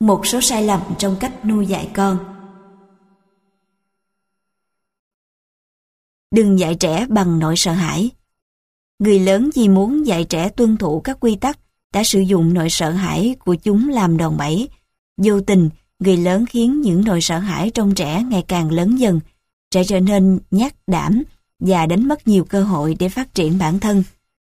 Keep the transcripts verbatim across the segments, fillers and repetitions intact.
Một số sai lầm trong cách nuôi dạy con. Đừng dạy trẻ bằng nỗi sợ hãi. Người lớn vì muốn dạy trẻ tuân thủ các quy tắc đã sử dụng nỗi sợ hãi của chúng làm đòn bẩy. Vô tình, người lớn khiến những nỗi sợ hãi trong trẻ ngày càng lớn dần. Trẻ trở nên nhát đảm và đánh mất nhiều cơ hội để phát triển bản thân.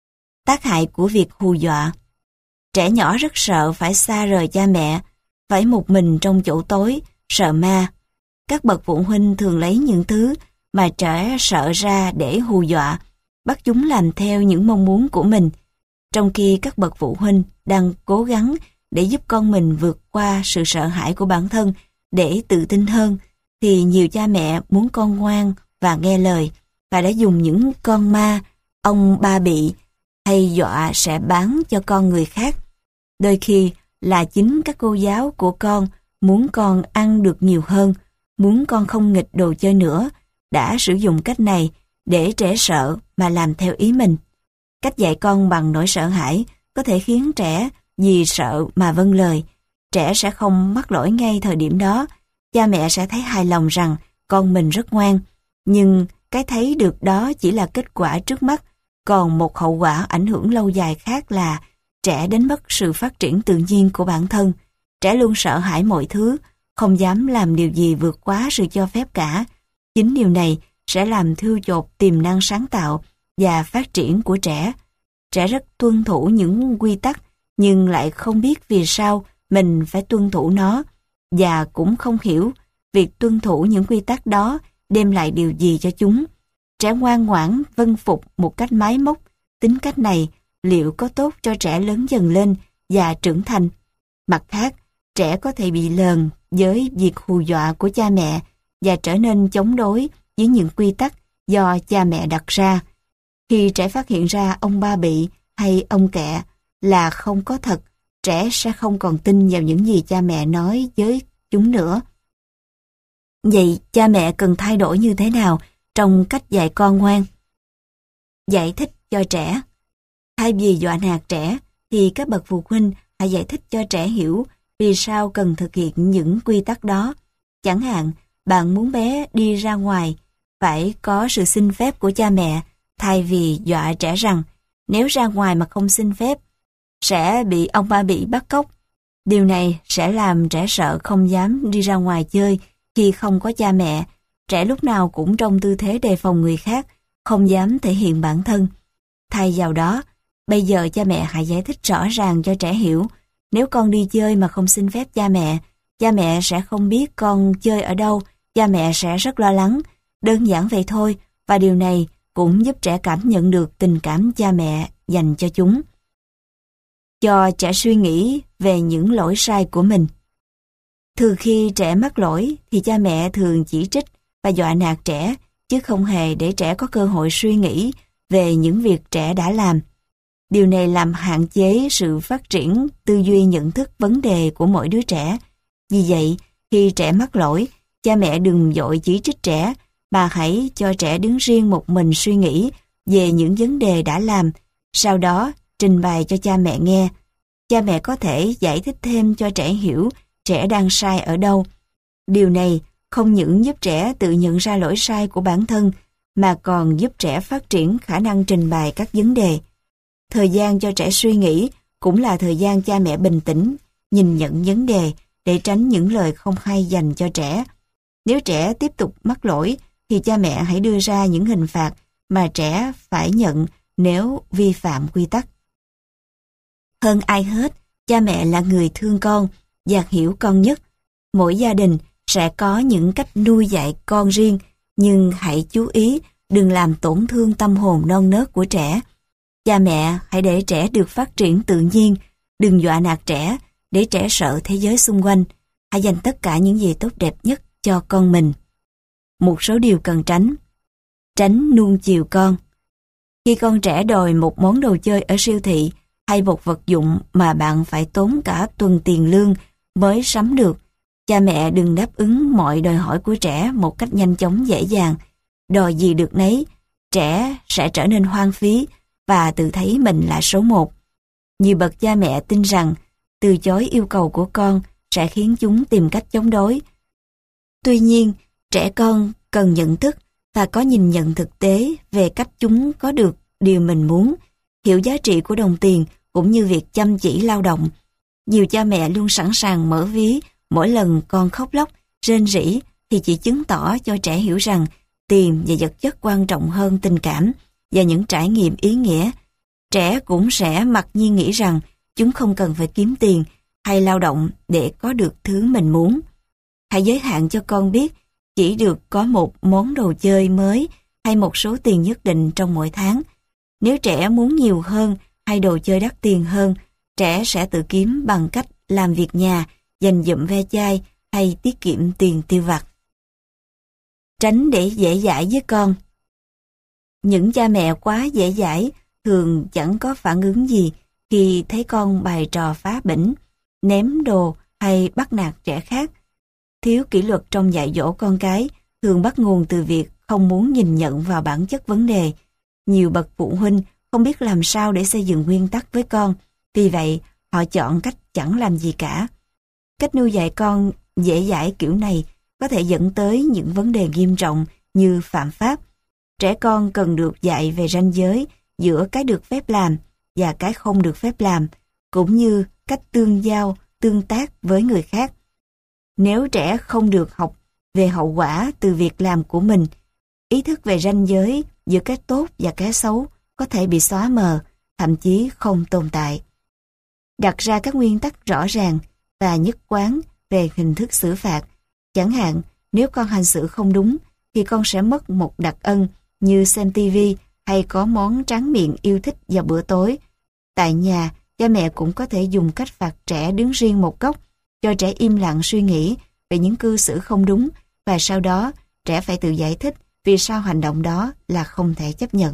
Tác hại của việc hù dọa. Trẻ nhỏ rất sợ phải xa rời cha mẹ, phải một mình trong chỗ tối, sợ ma. Các bậc phụ huynh thường lấy những thứ mà trẻ sợ ra để hù dọa, bắt chúng làm theo những mong muốn của mình. Trong khi các bậc phụ huynh đang cố gắng để giúp con mình vượt qua sự sợ hãi của bản thân để tự tin hơn, thì nhiều cha mẹ muốn con ngoan và nghe lời và đã dùng những con ma, ông ba bị hay dọa sẽ bán cho con người khác. Đôi khi là chính các cô giáo của con muốn con ăn được nhiều hơn, muốn con không nghịch đồ chơi nữa, đã sử dụng cách này để trẻ sợ mà làm theo ý mình. Cách dạy con bằng nỗi sợ hãi có thể khiến trẻ vì sợ mà vâng lời. Trẻ sẽ không mắc lỗi ngay thời điểm đó. Cha mẹ sẽ thấy hài lòng rằng con mình rất ngoan. Nhưng cái thấy được đó chỉ là kết quả trước mắt. Còn một hậu quả ảnh hưởng lâu dài khác là trẻ đánh mất sự phát triển tự nhiên của bản thân. Trẻ luôn sợ hãi mọi thứ, không dám làm điều gì vượt quá sự cho phép cả. Chính điều này sẽ làm thiêu chột tiềm năng sáng tạo và phát triển của trẻ. Trẻ rất tuân thủ những quy tắc nhưng lại không biết vì sao mình phải tuân thủ nó, và cũng không hiểu việc tuân thủ những quy tắc đó đem lại điều gì cho chúng. Trẻ ngoan ngoãn vâng phục một cách máy móc, tính cách này liệu có tốt cho trẻ lớn dần lên và trưởng thành? Mặt khác, trẻ có thể bị lờn với việc hù dọa của cha mẹ và trở nên chống đối với những quy tắc do cha mẹ đặt ra. Khi trẻ phát hiện ra ông ba bị hay ông kẹ là không có thật, trẻ sẽ không còn tin vào những gì cha mẹ nói với chúng nữa. Vậy cha mẹ cần thay đổi như thế nào trong cách dạy con ngoan? Giải thích cho trẻ. Thay vì dọa nạt trẻ, thì các bậc phụ huynh hãy giải thích cho trẻ hiểu vì sao cần thực hiện những quy tắc đó. Chẳng hạn, bạn muốn bé đi ra ngoài, phải có sự xin phép của cha mẹ, thay vì dọa trẻ rằng nếu ra ngoài mà không xin phép, sẽ bị ông ba bị bắt cóc. Điều này sẽ làm trẻ sợ không dám đi ra ngoài chơi khi không có cha mẹ. Trẻ lúc nào cũng trong tư thế đề phòng người khác, không dám thể hiện bản thân. Thay vào đó, bây giờ cha mẹ hãy giải thích rõ ràng cho trẻ hiểu, nếu con đi chơi mà không xin phép cha mẹ, cha mẹ sẽ không biết con chơi ở đâu, cha mẹ sẽ rất lo lắng. Đơn giản vậy thôi, và điều này cũng giúp trẻ cảm nhận được tình cảm cha mẹ dành cho chúng. Cho trẻ suy nghĩ về những lỗi sai của mình. Thường khi trẻ mắc lỗi thì cha mẹ thường chỉ trích và dọa nạt trẻ, chứ không hề để trẻ có cơ hội suy nghĩ về những việc trẻ đã làm. Điều này làm hạn chế sự phát triển tư duy nhận thức vấn đề của mỗi đứa trẻ. Vì vậy, khi trẻ mắc lỗi, cha mẹ đừng vội chỉ trích trẻ, mà hãy cho trẻ đứng riêng một mình suy nghĩ về những vấn đề đã làm, sau đó trình bày cho cha mẹ nghe. Cha mẹ có thể giải thích thêm cho trẻ hiểu trẻ đang sai ở đâu. Điều này không những giúp trẻ tự nhận ra lỗi sai của bản thân, mà còn giúp trẻ phát triển khả năng trình bày các vấn đề. Thời gian cho trẻ suy nghĩ cũng là thời gian cha mẹ bình tĩnh, nhìn nhận vấn đề để tránh những lời không hay dành cho trẻ. Nếu trẻ tiếp tục mắc lỗi, thì cha mẹ hãy đưa ra những hình phạt mà trẻ phải nhận nếu vi phạm quy tắc. Hơn ai hết, cha mẹ là người thương con và hiểu con nhất. Mỗi gia đình sẽ có những cách nuôi dạy con riêng, nhưng hãy chú ý đừng làm tổn thương tâm hồn non nớt của trẻ. Cha mẹ hãy để trẻ được phát triển tự nhiên, đừng dọa nạt trẻ để trẻ sợ thế giới xung quanh. Hãy dành tất cả những gì tốt đẹp nhất cho con mình. Một số điều cần tránh. Tránh nuông chiều con. Khi con trẻ đòi một món đồ chơi ở siêu thị hay một vật dụng mà bạn phải tốn cả tuần tiền lương mới sắm được, cha mẹ đừng đáp ứng mọi đòi hỏi của trẻ một cách nhanh chóng dễ dàng. Đòi gì được nấy, trẻ sẽ trở nên hoang phí và tự thấy mình là số một. Nhiều bậc cha mẹ tin rằng từ chối yêu cầu của con sẽ khiến chúng tìm cách chống đối. Tuy nhiên, trẻ con cần nhận thức và có nhìn nhận thực tế về cách chúng có được điều mình muốn, hiểu giá trị của đồng tiền cũng như việc chăm chỉ lao động. Nhiều cha mẹ luôn sẵn sàng mở ví mỗi lần con khóc lóc, rên rỉ thì chỉ chứng tỏ cho trẻ hiểu rằng tiền và vật chất quan trọng hơn tình cảm và những trải nghiệm ý nghĩa. Trẻ cũng sẽ mặc nhiên nghĩ rằng chúng không cần phải kiếm tiền hay lao động để có được thứ mình muốn. Hãy giới hạn cho con biết chỉ được có một món đồ chơi mới hay một số tiền nhất định trong mỗi tháng. Nếu trẻ muốn nhiều hơn hay đồ chơi đắt tiền hơn, trẻ sẽ tự kiếm bằng cách làm việc nhà, dành dụm ve chai hay tiết kiệm tiền tiêu vặt. Tránh để dễ dãi với con. Những cha mẹ quá dễ dãi thường chẳng có phản ứng gì khi thấy con bày trò phá bỉnh, ném đồ hay bắt nạt trẻ khác. Thiếu kỷ luật trong dạy dỗ con cái thường bắt nguồn từ việc không muốn nhìn nhận vào bản chất vấn đề. Nhiều bậc phụ huynh không biết làm sao để xây dựng nguyên tắc với con, vì vậy họ chọn cách chẳng làm gì cả. Cách nuôi dạy con dễ dãi kiểu này có thể dẫn tới những vấn đề nghiêm trọng như phạm pháp. Trẻ con cần được dạy về ranh giới giữa cái được phép làm và cái không được phép làm, cũng như cách tương giao, tương tác với người khác. Nếu trẻ không được học về hậu quả từ việc làm của mình, ý thức về ranh giới giữa cái tốt và cái xấu có thể bị xóa mờ, thậm chí không tồn tại. Đặt ra các nguyên tắc rõ ràng và nhất quán về hình thức xử phạt. Chẳng hạn, nếu con hành xử không đúng, thì con sẽ mất một đặc ân như xem tivi hay có món tráng miệng yêu thích vào bữa tối. Tại nhà, cha mẹ cũng có thể dùng cách phạt trẻ đứng riêng một góc, cho trẻ im lặng suy nghĩ về những cư xử không đúng, và sau đó trẻ phải tự giải thích vì sao hành động đó là không thể chấp nhận.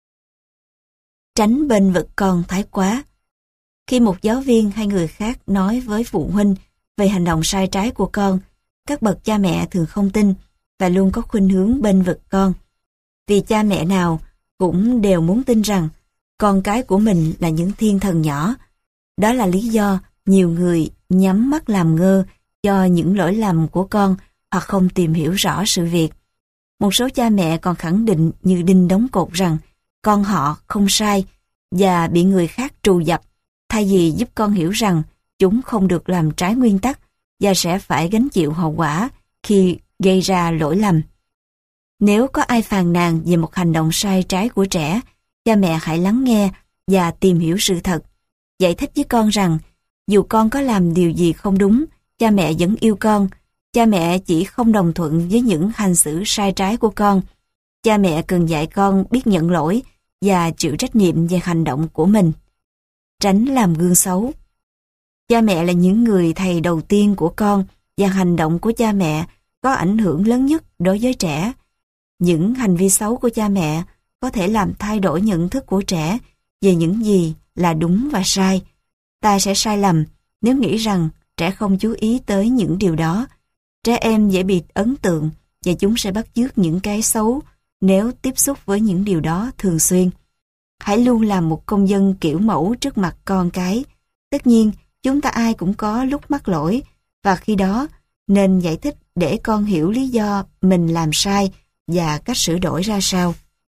Tránh bênh vực con thái quá. Khi một giáo viên hay người khác nói với phụ huynh về hành động sai trái của con, các bậc cha mẹ thường không tin và luôn có khuynh hướng bênh vực con. Vì cha mẹ nào cũng đều muốn tin rằng con cái của mình là những thiên thần nhỏ. Đó là lý do nhiều người nhắm mắt làm ngơ cho những lỗi lầm của con hoặc không tìm hiểu rõ sự việc. Một số cha mẹ còn khẳng định như đinh đóng cột rằng con họ không sai và bị người khác trù dập, thay vì giúp con hiểu rằng chúng không được làm trái nguyên tắc và sẽ phải gánh chịu hậu quả khi gây ra lỗi lầm. Nếu có ai phàn nàn về một hành động sai trái của trẻ, cha mẹ hãy lắng nghe và tìm hiểu sự thật. Giải thích với con rằng dù con có làm điều gì không đúng, cha mẹ vẫn yêu con. Cha mẹ chỉ không đồng thuận với những hành xử sai trái của con. Cha mẹ cần dạy con biết nhận lỗi và chịu trách nhiệm về hành động của mình. Tránh làm gương xấu. Cha mẹ là những người thầy đầu tiên của con và hành động của cha mẹ có ảnh hưởng lớn nhất đối với trẻ. Những hành vi xấu của cha mẹ có thể làm thay đổi nhận thức của trẻ về những gì là đúng và sai. Ta sẽ sai lầm nếu nghĩ rằng trẻ không chú ý tới những điều đó. Trẻ em dễ bị ấn tượng và chúng sẽ bắt chước những cái xấu nếu tiếp xúc với những điều đó thường xuyên. Hãy luôn làm một công dân kiểu mẫu trước mặt con cái. Tất nhiên, chúng ta ai cũng có lúc mắc lỗi, và khi đó nên giải thích để con hiểu lý do mình làm sai và cách sửa đổi ra sao.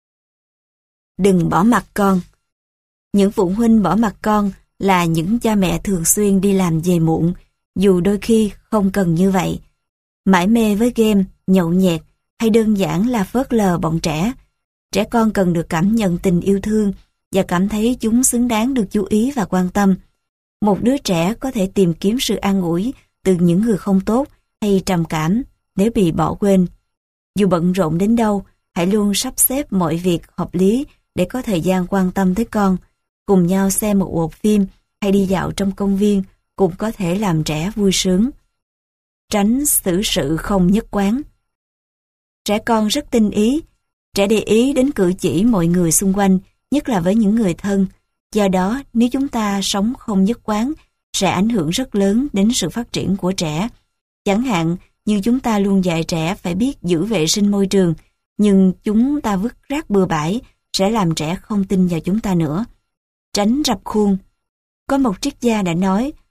Đừng bỏ mặc con. Những phụ huynh bỏ mặc con là những cha mẹ thường xuyên đi làm về muộn, dù đôi khi không cần như vậy. Mải mê với game, nhậu nhẹt hay đơn giản là phớt lờ bọn trẻ. Trẻ con cần được cảm nhận tình yêu thương và cảm thấy chúng xứng đáng được chú ý và quan tâm. Một đứa trẻ có thể tìm kiếm sự an ủi từ những người không tốt hay trầm cảm nếu bị bỏ quên. Dù bận rộn đến đâu, hãy luôn sắp xếp mọi việc hợp lý để có thời gian quan tâm tới con. Cùng nhau xem một bộ phim hay đi dạo trong công viên cũng có thể làm trẻ vui sướng. Tránh xử sự không nhất quán. Trẻ con rất tinh ý. Trẻ để ý đến cử chỉ mọi người xung quanh, nhất là với những người thân. Do đó, nếu chúng ta sống không nhất quán, sẽ ảnh hưởng rất lớn đến sự phát triển của trẻ. Chẳng hạn như chúng ta luôn dạy trẻ phải biết giữ vệ sinh môi trường, nhưng chúng ta vứt rác bừa bãi sẽ làm trẻ không tin vào chúng ta nữa. Tránh rập khuôn. Có một triết gia đã nói,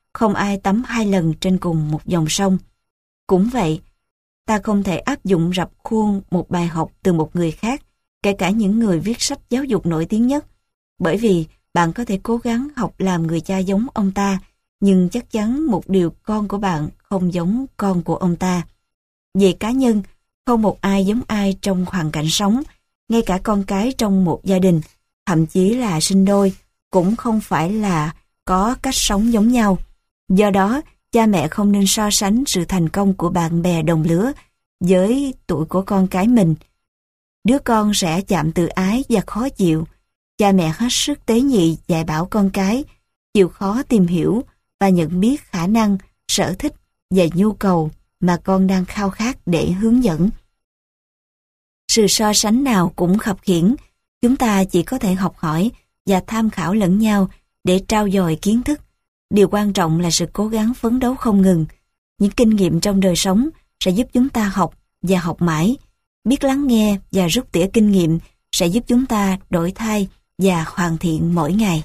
không ai tắm hai lần trên cùng một dòng sông. Cũng vậy, ta không thể áp dụng rập khuôn một bài học từ một người khác, kể cả những người viết sách giáo dục nổi tiếng nhất, bởi vì bạn có thể cố gắng học làm người cha giống ông ta, nhưng chắc chắn một điều con của bạn không giống con của ông ta. Về cá nhân, không một ai giống ai trong hoàn cảnh sống, ngay cả con cái trong một gia đình, thậm chí là sinh đôi, cũng không phải là có cách sống giống nhau. Do đó, cha mẹ không nên so sánh sự thành công của bạn bè đồng lứa với tuổi của con cái mình. Đứa con sẽ chạm tự ái và khó chịu. Cha mẹ hết sức tế nhị dạy bảo con cái, chịu khó tìm hiểu và nhận biết khả năng, sở thích và nhu cầu mà con đang khao khát để hướng dẫn. Sự so sánh nào cũng khập khiễng, chúng ta chỉ có thể học hỏi và tham khảo lẫn nhau để trau dồi kiến thức. Điều quan trọng là sự cố gắng phấn đấu không ngừng. Những kinh nghiệm trong đời sống sẽ giúp chúng ta học và học mãi. Biết lắng nghe và rút tỉa kinh nghiệm sẽ giúp chúng ta đổi thay và hoàn thiện mỗi ngày.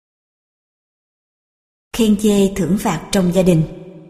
Khen chê thưởng phạt trong gia đình.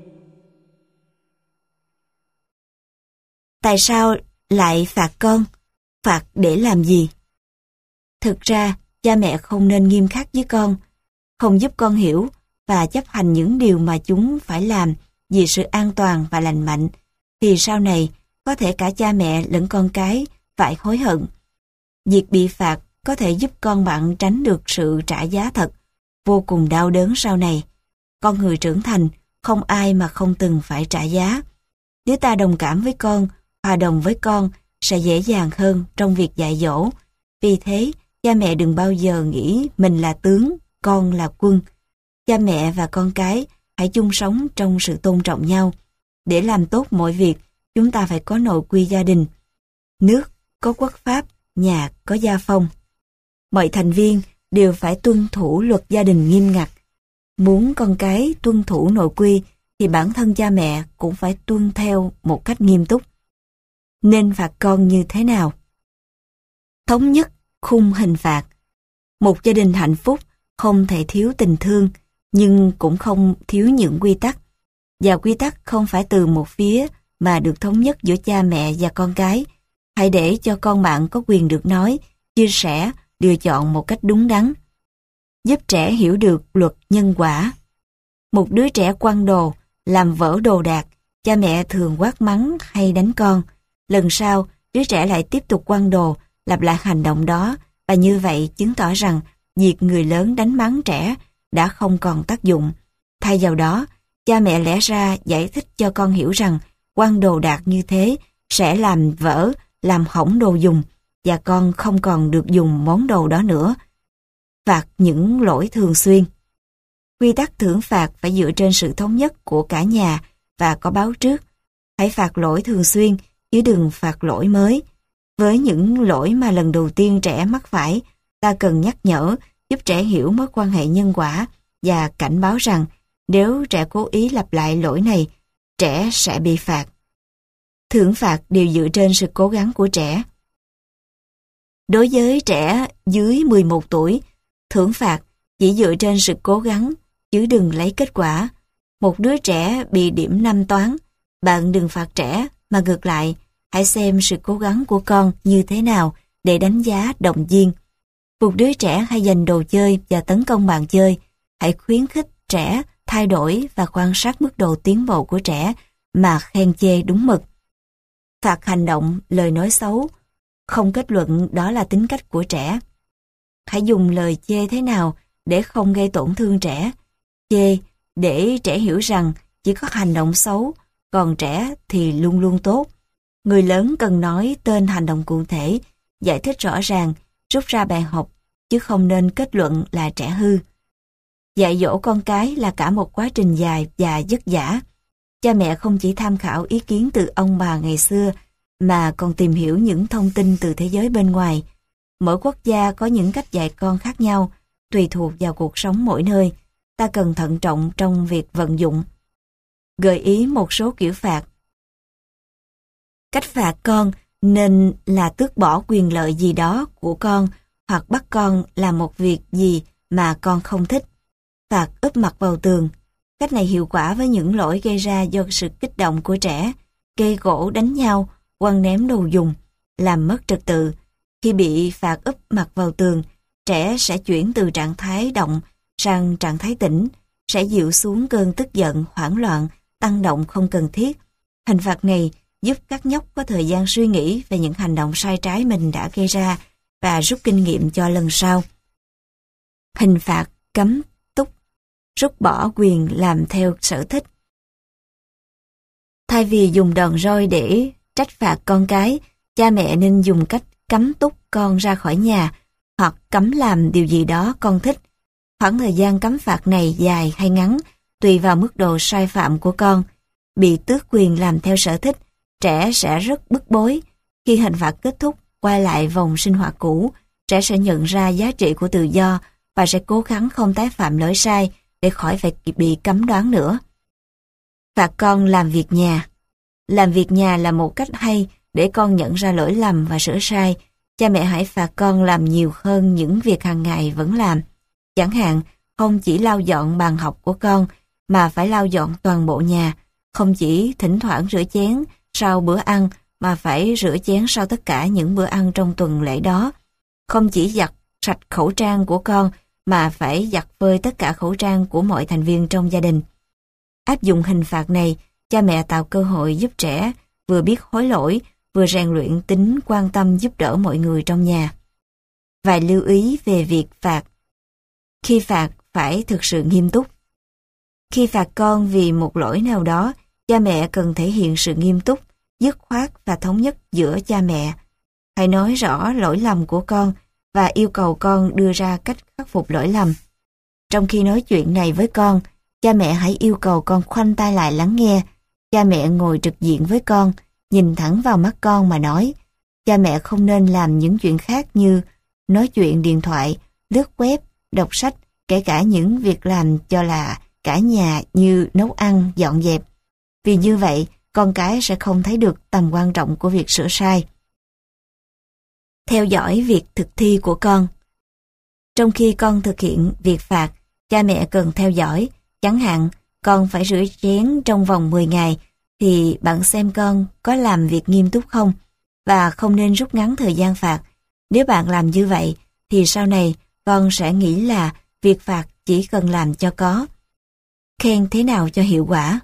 Tại sao lại phạt con? Phạt để làm gì? Thực ra, cha mẹ không nên nghiêm khắc với con, không giúp con hiểu và chấp hành những điều mà chúng phải làm vì sự an toàn và lành mạnh, thì sau này có thể cả cha mẹ lẫn con cái phải hối hận. Việc bị phạt có thể giúp con bạn tránh được sự trả giá thật, vô cùng đau đớn sau này. Con người trưởng thành, không ai mà không từng phải trả giá. Nếu ta đồng cảm với con, hòa đồng với con, sẽ dễ dàng hơn trong việc dạy dỗ. Vì thế, cha mẹ đừng bao giờ nghĩ mình là tướng, con là quân. Cha mẹ và con cái hãy chung sống trong sự tôn trọng nhau. Để làm tốt mọi việc, chúng ta phải có nội quy gia đình. Nước có quốc pháp, nhà có gia phong. Mọi thành viên đều phải tuân thủ luật gia đình nghiêm ngặt. Muốn con cái tuân thủ nội quy thì bản thân cha mẹ cũng phải tuân theo một cách nghiêm túc. Nên phạt con như thế nào? Thống nhất khung hình phạt. Một gia đình hạnh phúc không thể thiếu tình thương, nhưng cũng không thiếu những quy tắc. Và quy tắc không phải từ một phía mà được thống nhất giữa cha mẹ và con cái. Hãy để cho con bạn có quyền được nói, chia sẻ, lựa chọn một cách đúng đắn. Giúp trẻ hiểu được luật nhân quả. Một đứa trẻ quăng đồ, làm vỡ đồ đạc, cha mẹ thường quát mắng hay đánh con. Lần sau, đứa trẻ lại tiếp tục quăng đồ, lặp lại hành động đó, và như vậy chứng tỏ rằng việc người lớn đánh mắng trẻ đã không còn tác dụng. Thay vào đó, cha mẹ lẽ ra giải thích cho con hiểu rằng quăng đồ đạc như thế sẽ làm vỡ, làm hỏng đồ dùng, và con không còn được dùng món đồ đó nữa. Phạt những lỗi thường xuyên. Quy tắc thưởng phạt phải dựa trên sự thống nhất của cả nhà và có báo trước. Hãy phạt lỗi thường xuyên, chứ đừng phạt lỗi mới. Với những lỗi mà lần đầu tiên trẻ mắc phải, ta cần nhắc nhở, giúp trẻ hiểu mối quan hệ nhân quả và cảnh báo rằng nếu trẻ cố ý lặp lại lỗi này, trẻ sẽ bị phạt. Thưởng phạt đều dựa trên sự cố gắng của trẻ. Đối với trẻ dưới mười một tuổi, thưởng phạt chỉ dựa trên sự cố gắng, chứ đừng lấy kết quả. Một đứa trẻ bị điểm năm toán, bạn đừng phạt trẻ, mà ngược lại, hãy xem sự cố gắng của con như thế nào để đánh giá động viên. Một đứa trẻ hay giành đồ chơi và tấn công bàn chơi, hãy khuyến khích trẻ thay đổi và quan sát mức độ tiến bộ của trẻ mà khen chê đúng mực. Phạt hành động, lời nói xấu, không kết luận đó là tính cách của trẻ. Hãy dùng lời chê thế nào để không gây tổn thương trẻ. Chê để trẻ hiểu rằng chỉ có hành động xấu, còn trẻ thì luôn luôn tốt. Người lớn cần nói tên hành động cụ thể, giải thích rõ ràng, rút ra bài học, chứ không nên kết luận là trẻ hư. Dạy dỗ con cái là cả một quá trình dài và vất vả. Cha mẹ không chỉ tham khảo ý kiến từ ông bà ngày xưa, mà còn tìm hiểu những thông tin từ thế giới bên ngoài. Mỗi quốc gia có những cách dạy con khác nhau, tùy thuộc vào cuộc sống mỗi nơi. Ta cần thận trọng trong việc vận dụng. Gợi ý một số kiểu phạt. Cách phạt con nên là tước bỏ quyền lợi gì đó của con, hoặc bắt con làm một việc gì mà con không thích. Phạt úp mặt vào tường. Cách này hiệu quả với những lỗi gây ra do sự kích động của trẻ, gây gổ đánh nhau, quăng ném đồ dùng, làm mất trật tự. Khi bị phạt úp mặt vào tường, trẻ sẽ chuyển từ trạng thái động sang trạng thái tĩnh, sẽ dịu xuống cơn tức giận, hoảng loạn, tăng động không cần thiết. Hình phạt này giúp các nhóc có thời gian suy nghĩ về những hành động sai trái mình đã gây ra và rút kinh nghiệm cho lần sau. Hình phạt cấm túc, rút bỏ quyền làm theo sở thích. Thay vì dùng đòn roi để trách phạt con cái, cha mẹ nên dùng cách cấm túc con ra khỏi nhà hoặc cấm làm điều gì đó con thích. Khoảng thời gian cấm phạt này dài hay ngắn tùy vào mức độ sai phạm của con. Bị tước quyền làm theo sở thích, trẻ sẽ rất bức bối. Khi hình phạt kết thúc, quay lại vòng sinh hoạt cũ, trẻ sẽ nhận ra giá trị của tự do và sẽ cố gắng không tái phạm lỗi sai để khỏi phải bị cấm đoán nữa. Phạt con làm việc nhà. Làm việc nhà là một cách hay để con nhận ra lỗi lầm và sửa sai. Cha mẹ hãy phạt con làm nhiều hơn những việc hàng ngày vẫn làm. Chẳng hạn, không chỉ lau dọn bàn học của con, mà phải lau dọn toàn bộ nhà. Không chỉ thỉnh thoảng rửa chén sau bữa ăn, mà phải rửa chén sau tất cả những bữa ăn trong tuần lễ đó. Không chỉ giặt sạch khẩu trang của con, mà phải giặt phơi tất cả khẩu trang của mọi thành viên trong gia đình. Áp dụng hình phạt này, cha mẹ tạo cơ hội giúp trẻ vừa biết hối lỗi, vừa rèn luyện tính quan tâm giúp đỡ mọi người trong nhà. Vài lưu ý về việc phạt. Khi phạt phải thực sự nghiêm túc. Khi phạt con vì một lỗi nào đó, cha mẹ cần thể hiện sự nghiêm túc, dứt khoát và thống nhất giữa cha mẹ. Hãy nói rõ lỗi lầm của con và yêu cầu con đưa ra cách khắc phục lỗi lầm. Trong khi nói chuyện này với con, cha mẹ hãy yêu cầu con khoanh tay lại lắng nghe. Cha mẹ ngồi trực diện với con, nhìn thẳng vào mắt con mà nói. Cha mẹ không nên làm những chuyện khác như nói chuyện điện thoại, lướt web, đọc sách, kể cả những việc làm cho là cả nhà như nấu ăn, dọn dẹp. Vì như vậy, con cái sẽ không thấy được tầm quan trọng của việc sửa sai. Theo dõi việc thực thi của con. Trong khi con thực hiện việc phạt, cha mẹ cần theo dõi. Chẳng hạn, con phải rửa chén trong vòng mười ngày, thì bạn xem con có làm việc nghiêm túc không, và không nên rút ngắn thời gian phạt. Nếu bạn làm như vậy, thì sau này con sẽ nghĩ là việc phạt chỉ cần làm cho có. Khen thế nào cho hiệu quả?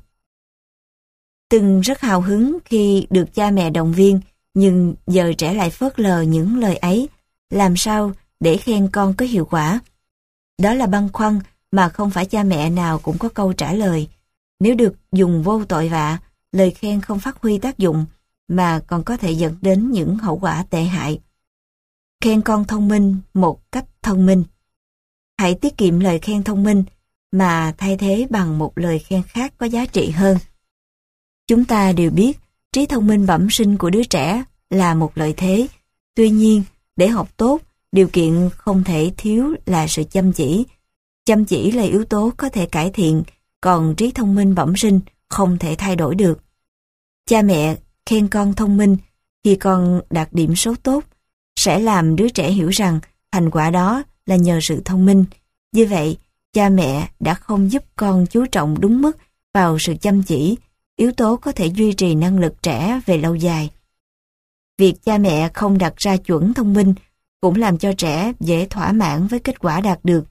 Từng rất hào hứng khi được cha mẹ động viên, nhưng giờ trẻ lại phớt lờ những lời ấy. Làm sao để khen con có hiệu quả? Đó là băn khoăn mà không phải cha mẹ nào cũng có câu trả lời. Nếu được dùng vô tội vạ, lời khen không phát huy tác dụng, mà còn có thể dẫn đến những hậu quả tệ hại. Khen con thông minh một cách thông minh. Hãy tiết kiệm lời khen thông minh, mà thay thế bằng một lời khen khác có giá trị hơn. Chúng ta đều biết trí thông minh bẩm sinh của đứa trẻ là một lợi thế. Tuy nhiên, để học tốt, điều kiện không thể thiếu là sự chăm chỉ. Chăm chỉ là yếu tố có thể cải thiện, còn trí thông minh bẩm sinh không thể thay đổi được. Cha mẹ khen con thông minh khi con đạt điểm số tốt, sẽ làm đứa trẻ hiểu rằng thành quả đó là nhờ sự thông minh. Như vậy, cha mẹ đã không giúp con chú trọng đúng mức vào sự chăm chỉ, yếu tố có thể duy trì năng lực trẻ về lâu dài. Việc cha mẹ không đặt ra chuẩn thông minh cũng làm cho trẻ dễ thỏa mãn với kết quả đạt được.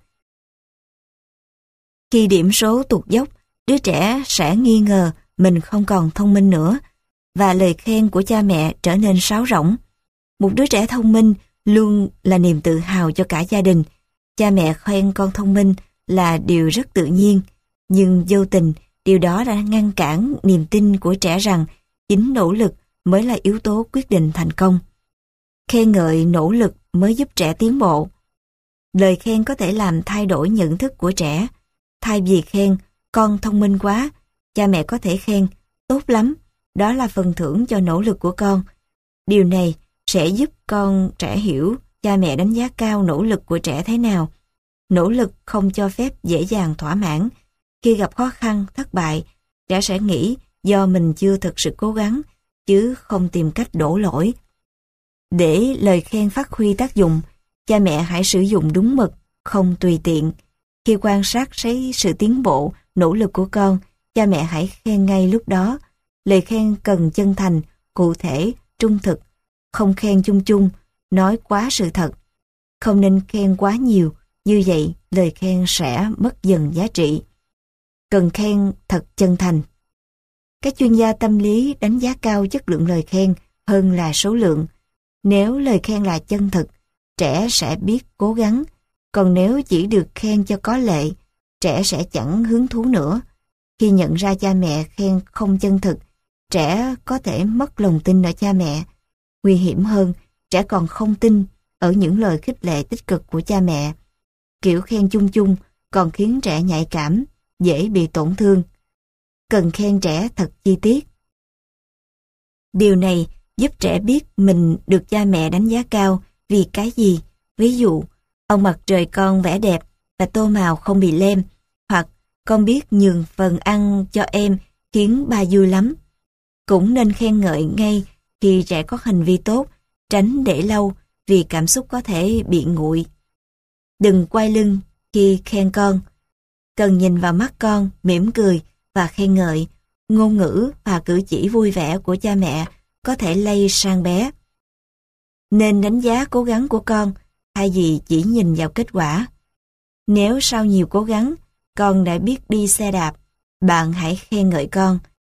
Khi điểm số tụt dốc, đứa trẻ sẽ nghi ngờ mình không còn thông minh nữa, và lời khen của cha mẹ trở nên sáo rỗng. Một đứa trẻ thông minh luôn là niềm tự hào cho cả gia đình. Cha mẹ khen con thông minh là điều rất tự nhiên, nhưng vô tình điều đó đã ngăn cản niềm tin của trẻ rằng chính nỗ lực mới là yếu tố quyết định thành công. Khen ngợi nỗ lực mới giúp trẻ tiến bộ. Lời khen có thể làm thay đổi nhận thức của trẻ. Thay vì khen con thông minh quá, cha mẹ có thể khen tốt lắm, đó là phần thưởng cho nỗ lực của con. Điều này sẽ giúp con trẻ hiểu cha mẹ đánh giá cao nỗ lực của trẻ thế nào. Nỗ lực không cho phép dễ dàng thỏa mãn. Khi gặp khó khăn, thất bại, trẻ sẽ nghĩ do mình chưa thực sự cố gắng, chứ không tìm cách đổ lỗi. Để lời khen phát huy tác dụng, cha mẹ hãy sử dụng đúng mực, không tùy tiện. Khi quan sát thấy sự tiến bộ nỗ lực của con, cha mẹ hãy khen ngay lúc đó. Lời khen cần chân thành, cụ thể, trung thực, không khen chung chung, nói quá sự thật. Không nên khen quá nhiều, như vậy lời khen sẽ mất dần giá trị. Cần khen thật chân thành. Các chuyên gia tâm lý đánh giá cao chất lượng lời khen hơn là số lượng. Nếu lời khen là chân thực, trẻ sẽ biết cố gắng. Còn nếu chỉ được khen cho có lệ, trẻ sẽ chẳng hứng thú nữa. Khi nhận ra cha mẹ khen không chân thực, trẻ có thể mất lòng tin ở cha mẹ. Nguy hiểm hơn, trẻ còn không tin ở những lời khích lệ tích cực của cha mẹ. Kiểu khen chung chung còn khiến trẻ nhạy cảm, dễ bị tổn thương. Cần khen trẻ thật chi tiết. Điều này giúp trẻ biết mình được cha mẹ đánh giá cao vì cái gì. Ví dụ, ông mặt trời con vẽ đẹp và tô màu không bị lem, hoặc con biết nhường phần ăn cho em khiến ba vui lắm. Cũng nên khen ngợi ngay khi trẻ có hành vi tốt, tránh để lâu vì cảm xúc có thể bị nguội. Đừng quay lưng khi khen con. Cần nhìn vào mắt con, mỉm cười và khen ngợi. Ngôn ngữ và cử chỉ vui vẻ của cha mẹ có thể lây sang bé. Nên đánh giá cố gắng của con thay vì chỉ nhìn vào kết quả. Nếu sau nhiều cố gắng, con đã biết đi xe đạp, bạn hãy khen ngợi con.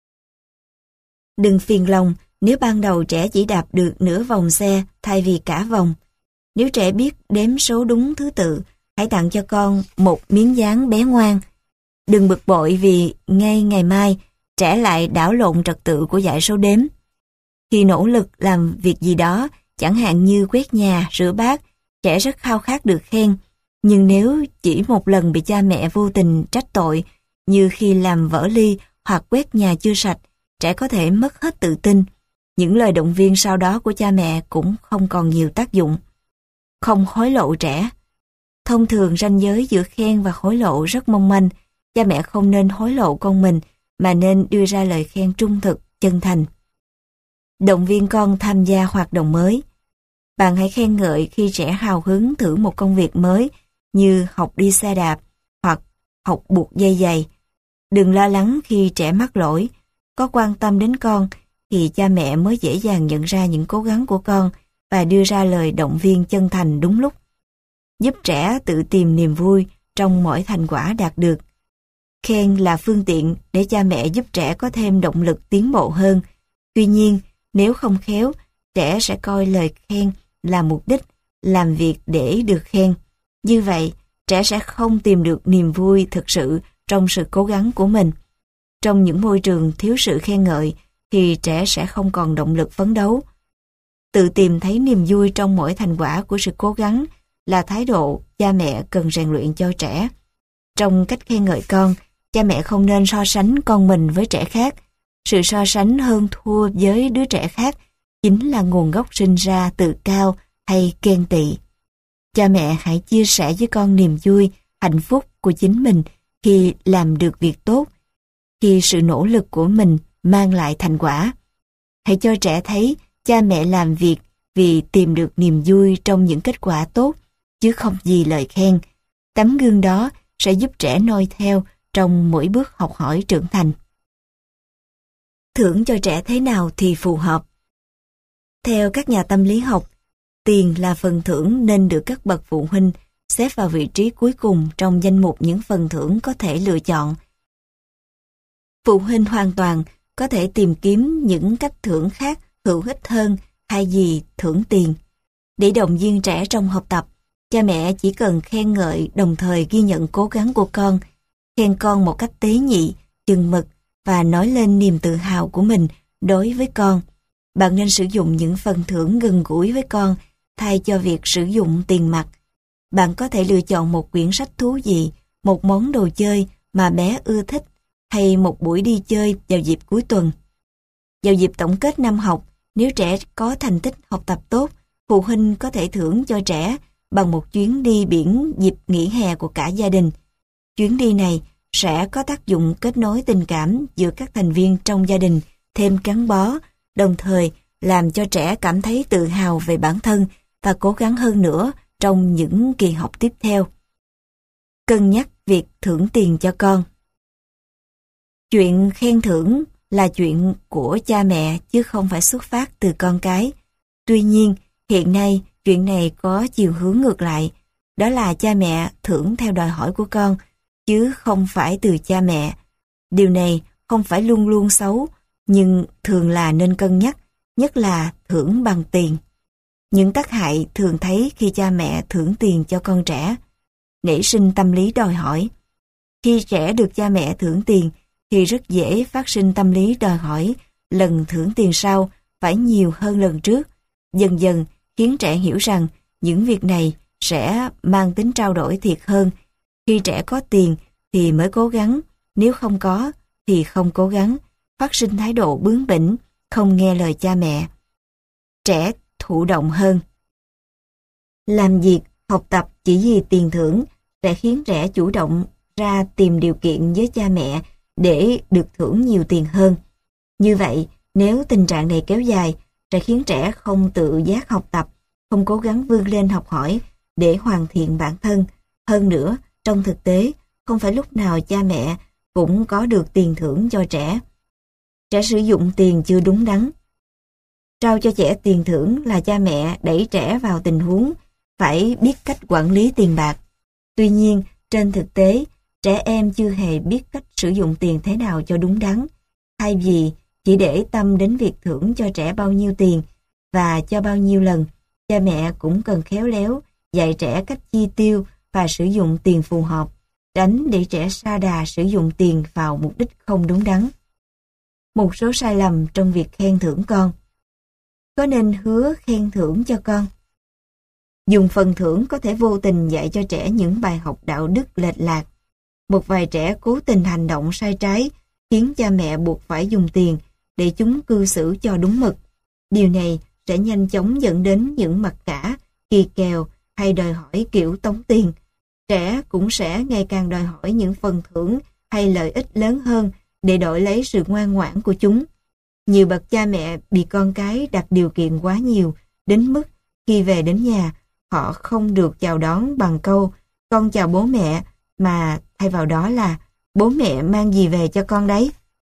Đừng phiền lòng nếu ban đầu trẻ chỉ đạp được nửa vòng xe thay vì cả vòng. Nếu trẻ biết đếm số đúng thứ tự, hãy tặng cho con một miếng dán bé ngoan. Đừng bực bội vì ngay ngày mai trẻ lại đảo lộn trật tự của dãy số đếm. Khi nỗ lực làm việc gì đó, chẳng hạn như quét nhà, rửa bát, trẻ rất khao khát được khen. Nhưng nếu chỉ một lần bị cha mẹ vô tình trách tội, như khi làm vỡ ly hoặc quét nhà chưa sạch, trẻ có thể mất hết tự tin. Những lời động viên sau đó của cha mẹ cũng không còn nhiều tác dụng. Không hối lộ trẻ. Thông thường ranh giới giữa khen và hối lộ rất mong manh. Cha mẹ không nên hối lộ con mình, mà nên đưa ra lời khen trung thực, chân thành. Động viên con tham gia hoạt động mới. Bạn hãy khen ngợi khi trẻ hào hứng thử một công việc mới như học đi xe đạp hoặc học buộc dây giày. Đừng lo lắng khi trẻ mắc lỗi. Có quan tâm đến con thì cha mẹ mới dễ dàng nhận ra những cố gắng của con và đưa ra lời động viên chân thành đúng lúc. Giúp trẻ tự tìm niềm vui trong mỗi thành quả đạt được. Khen là phương tiện để cha mẹ giúp trẻ có thêm động lực tiến bộ hơn. Tuy nhiên, nếu không khéo, trẻ sẽ coi lời khen là mục đích, làm việc để được khen. Như vậy, trẻ sẽ không tìm được niềm vui thực sự trong sự cố gắng của mình. Trong những môi trường thiếu sự khen ngợi, thì trẻ sẽ không còn động lực phấn đấu. Tự tìm thấy niềm vui trong mỗi thành quả của sự cố gắng là thái độ cha mẹ cần rèn luyện cho trẻ. Trong cách khen ngợi con, cha mẹ không nên so sánh con mình với trẻ khác. Sự so sánh hơn thua với đứa trẻ khác chính là nguồn gốc sinh ra tự cao hay ghen tị. Cha mẹ hãy chia sẻ với con niềm vui, hạnh phúc của chính mình khi làm được việc tốt, khi sự nỗ lực của mình mang lại thành quả. Hãy cho trẻ thấy cha mẹ làm việc vì tìm được niềm vui trong những kết quả tốt, chứ không vì lời khen. Tấm gương đó sẽ giúp trẻ noi theo trong mỗi bước học hỏi trưởng thành. Thưởng cho trẻ thế nào thì phù hợp? Theo các nhà tâm lý học, tiền là phần thưởng nên được các bậc phụ huynh xếp vào vị trí cuối cùng trong danh mục những phần thưởng có thể lựa chọn. Phụ huynh hoàn toàn có thể tìm kiếm những cách thưởng khác hữu ích hơn thay vì thưởng tiền. Để động viên trẻ trong học tập, cha mẹ chỉ cần khen ngợi đồng thời ghi nhận cố gắng của con, khen con một cách tế nhị, chừng mực và nói lên niềm tự hào của mình đối với con. Bạn nên sử dụng những phần thưởng gần gũi với con thay cho việc sử dụng tiền mặt. Bạn có thể lựa chọn một quyển sách thú vị, một món đồ chơi mà bé ưa thích, hay một buổi đi chơi vào dịp cuối tuần. Vào dịp tổng kết năm học, nếu trẻ có thành tích học tập tốt, phụ huynh có thể thưởng cho trẻ bằng một chuyến đi biển dịp nghỉ hè của cả gia đình. Chuyến đi này sẽ có tác dụng kết nối tình cảm giữa các thành viên trong gia đình thêm gắn bó, đồng thời làm cho trẻ cảm thấy tự hào về bản thân và cố gắng hơn nữa trong những kỳ học tiếp theo. Cân nhắc việc thưởng tiền cho con. Chuyện khen thưởng là chuyện của cha mẹ chứ không phải xuất phát từ con cái. Tuy nhiên, hiện nay chuyện này có chiều hướng ngược lại, đó là cha mẹ thưởng theo đòi hỏi của con, chứ không phải từ cha mẹ. Điều này không phải luôn luôn xấu, nhưng thường là nên cân nhắc, nhất là thưởng bằng tiền. Những tác hại thường thấy khi cha mẹ thưởng tiền cho con trẻ, nảy sinh tâm lý đòi hỏi. Khi trẻ được cha mẹ thưởng tiền, thì rất dễ phát sinh tâm lý đòi hỏi lần thưởng tiền sau phải nhiều hơn lần trước. Dần dần khiến trẻ hiểu rằng những việc này sẽ mang tính trao đổi thiệt hơn. Khi trẻ có tiền thì mới cố gắng, nếu không có thì không cố gắng, phát sinh thái độ bướng bỉnh, không nghe lời cha mẹ. Trẻ thụ động hơn. Làm việc, học tập chỉ vì tiền thưởng sẽ khiến trẻ chủ động ra tìm điều kiện với cha mẹ để được thưởng nhiều tiền hơn. Như vậy, nếu tình trạng này kéo dài, sẽ khiến trẻ không tự giác học tập, không cố gắng vươn lên học hỏi để hoàn thiện bản thân. Hơn nữa, trong thực tế, không phải lúc nào cha mẹ cũng có được tiền thưởng cho trẻ. Trẻ sử dụng tiền chưa đúng đắn. Trao cho trẻ tiền thưởng là cha mẹ đẩy trẻ vào tình huống phải biết cách quản lý tiền bạc. Tuy nhiên, trên thực tế, trẻ em chưa hề biết cách sử dụng tiền thế nào cho đúng đắn. Thay vì chỉ để tâm đến việc thưởng cho trẻ bao nhiêu tiền và cho bao nhiêu lần, cha mẹ cũng cần khéo léo dạy trẻ cách chi tiêu và sử dụng tiền phù hợp, tránh để trẻ sa đà sử dụng tiền vào mục đích không đúng đắn. Một số sai lầm trong việc khen thưởng con. Có nên hứa khen thưởng cho con? Dùng phần thưởng có thể vô tình dạy cho trẻ những bài học đạo đức lệch lạc. Một vài trẻ cố tình hành động sai trái khiến cha mẹ buộc phải dùng tiền để chúng cư xử cho đúng mực. Điều này sẽ nhanh chóng dẫn đến những mặc cả, kỳ kèo hay đòi hỏi kiểu tống tiền. Trẻ cũng sẽ ngày càng đòi hỏi những phần thưởng hay lợi ích lớn hơn để đổi lấy sự ngoan ngoãn của chúng. Nhiều bậc cha mẹ bị con cái đặt điều kiện quá nhiều, đến mức khi về đến nhà, họ không được chào đón bằng câu "con chào bố mẹ", mà thay vào đó là "bố mẹ mang gì về cho con đấy".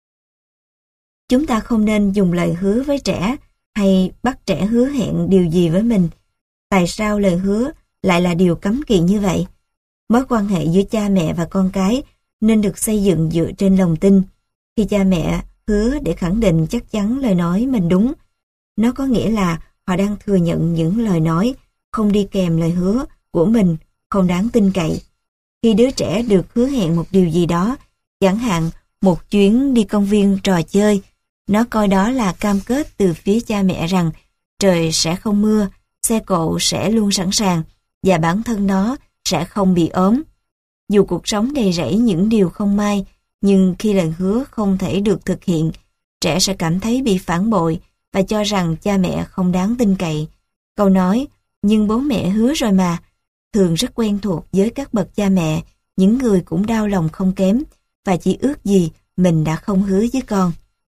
Chúng ta không nên dùng lời hứa với trẻ hay bắt trẻ hứa hẹn điều gì với mình. Tại sao lời hứa lại là điều cấm kỵ như vậy? Mối quan hệ giữa cha mẹ và con cái nên được xây dựng dựa trên lòng tin. Khi cha mẹ hứa để khẳng định chắc chắn lời nói mình đúng, nó có nghĩa là họ đang thừa nhận những lời nói không đi kèm lời hứa của mình không đáng tin cậy. Khi đứa trẻ được hứa hẹn một điều gì đó, chẳng hạn một chuyến đi công viên trò chơi, nó coi đó là cam kết từ phía cha mẹ rằng trời sẽ không mưa, xe cộ sẽ luôn sẵn sàng và bản thân nó sẽ không bị ốm. Dù cuộc sống đầy rẫy những điều không may, nhưng khi lời hứa không thể được thực hiện, trẻ sẽ cảm thấy bị phản bội và cho rằng cha mẹ không đáng tin cậy. Câu nói "nhưng bố mẹ hứa rồi mà" thường rất quen thuộc với các bậc cha mẹ, những người cũng đau lòng không kém và chỉ ước gì mình đã không hứa với con.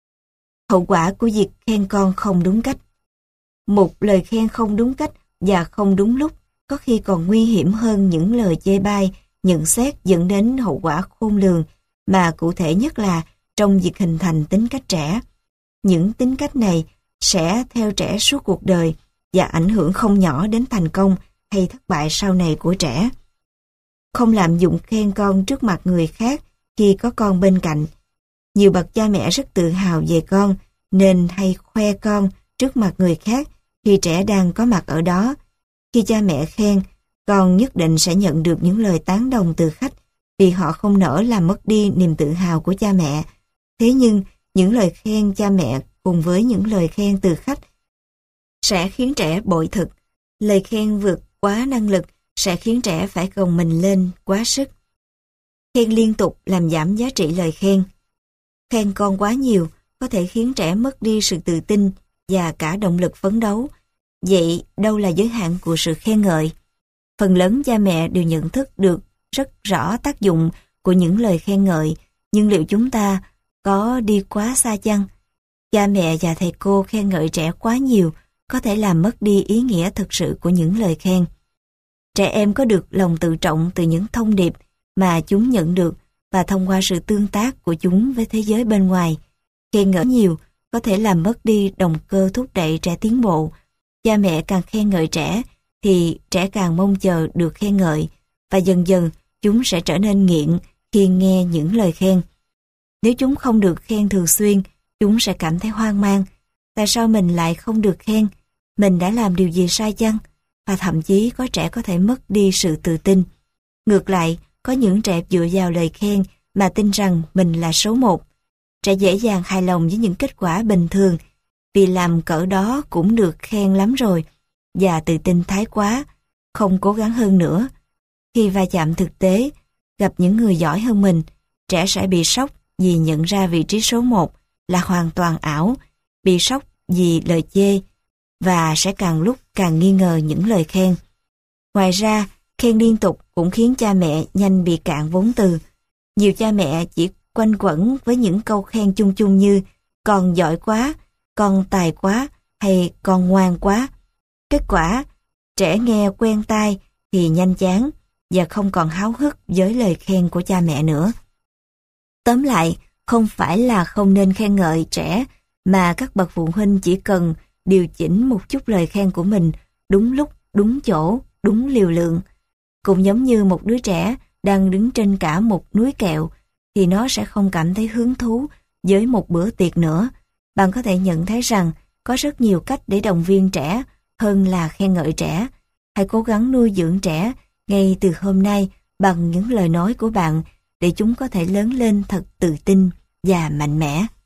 Hậu quả của việc khen con không đúng cách. Một lời khen không đúng cách và không đúng lúc có khi còn nguy hiểm hơn những lời chê bai, nhận xét dẫn đến hậu quả khôn lường, mà cụ thể nhất là trong việc hình thành tính cách trẻ. Những tính cách này sẽ theo trẻ suốt cuộc đời và ảnh hưởng không nhỏ đến thành công hay thất bại sau này của trẻ. Không lạm dụng khen con trước mặt người khác khi có con bên cạnh. Nhiều bậc cha mẹ rất tự hào về con nên hay khoe con trước mặt người khác khi trẻ đang có mặt ở đó. Khi cha mẹ khen, con nhất định sẽ nhận được những lời tán đồng từ khách vì họ không nỡ làm mất đi niềm tự hào của cha mẹ. Thế nhưng, những lời khen cha mẹ cùng với những lời khen từ khách sẽ khiến trẻ bội thực. Lời khen vượt quá năng lực sẽ khiến trẻ phải gồng mình lên quá sức. Khen liên tục làm giảm giá trị lời khen. Khen con quá nhiều có thể khiến trẻ mất đi sự tự tin và cả động lực phấn đấu. Vậy đâu là giới hạn của sự khen ngợi? Phần lớn cha mẹ đều nhận thức được rất rõ tác dụng của những lời khen ngợi, nhưng liệu chúng ta có đi quá xa chăng? Cha mẹ và thầy cô khen ngợi trẻ quá nhiều có thể làm mất đi ý nghĩa thực sự của những lời khen. Trẻ em có được lòng tự trọng từ những thông điệp mà chúng nhận được và thông qua sự tương tác của chúng với thế giới bên ngoài. Khen ngợi nhiều có thể làm mất đi động cơ thúc đẩy trẻ tiến bộ. Cha mẹ càng khen ngợi trẻ thì trẻ càng mong chờ được khen ngợi, và dần dần chúng sẽ trở nên nghiện khi nghe những lời khen. Nếu chúng không được khen thường xuyên, chúng sẽ cảm thấy hoang mang. Tại sao mình lại không được khen? Mình đã làm điều gì sai chăng? Và thậm chí có trẻ có thể mất đi sự tự tin. Ngược lại, có những trẻ dựa vào lời khen mà tin rằng mình là số một. Trẻ dễ dàng hài lòng với những kết quả bình thường, vì làm cỡ đó cũng được khen lắm rồi, và tự tin thái quá, không cố gắng hơn nữa. Khi va chạm thực tế, gặp những người giỏi hơn mình, trẻ sẽ bị sốc vì nhận ra vị trí số một là hoàn toàn ảo, bị sốc vì lời chê, và sẽ càng lúc càng nghi ngờ những lời khen. Ngoài ra, khen liên tục cũng khiến cha mẹ nhanh bị cạn vốn từ. Nhiều cha mẹ chỉ quanh quẩn với những câu khen chung chung như con giỏi quá, con tài quá hay con ngoan quá. Kết quả, trẻ nghe quen tai thì nhanh chán và không còn háo hức với lời khen của cha mẹ nữa. Tóm lại, không phải là không nên khen ngợi trẻ, mà các bậc phụ huynh chỉ cần điều chỉnh một chút lời khen của mình đúng lúc, đúng chỗ, đúng liều lượng. Cũng giống như một đứa trẻ đang đứng trên cả một núi kẹo, thì nó sẽ không cảm thấy hứng thú với một bữa tiệc nữa. Bạn có thể nhận thấy rằng có rất nhiều cách để động viên trẻ hơn là khen ngợi trẻ. Hãy cố gắng nuôi dưỡng trẻ ngay từ hôm nay bằng những lời nói của bạn để chúng có thể lớn lên thật tự tin và mạnh mẽ.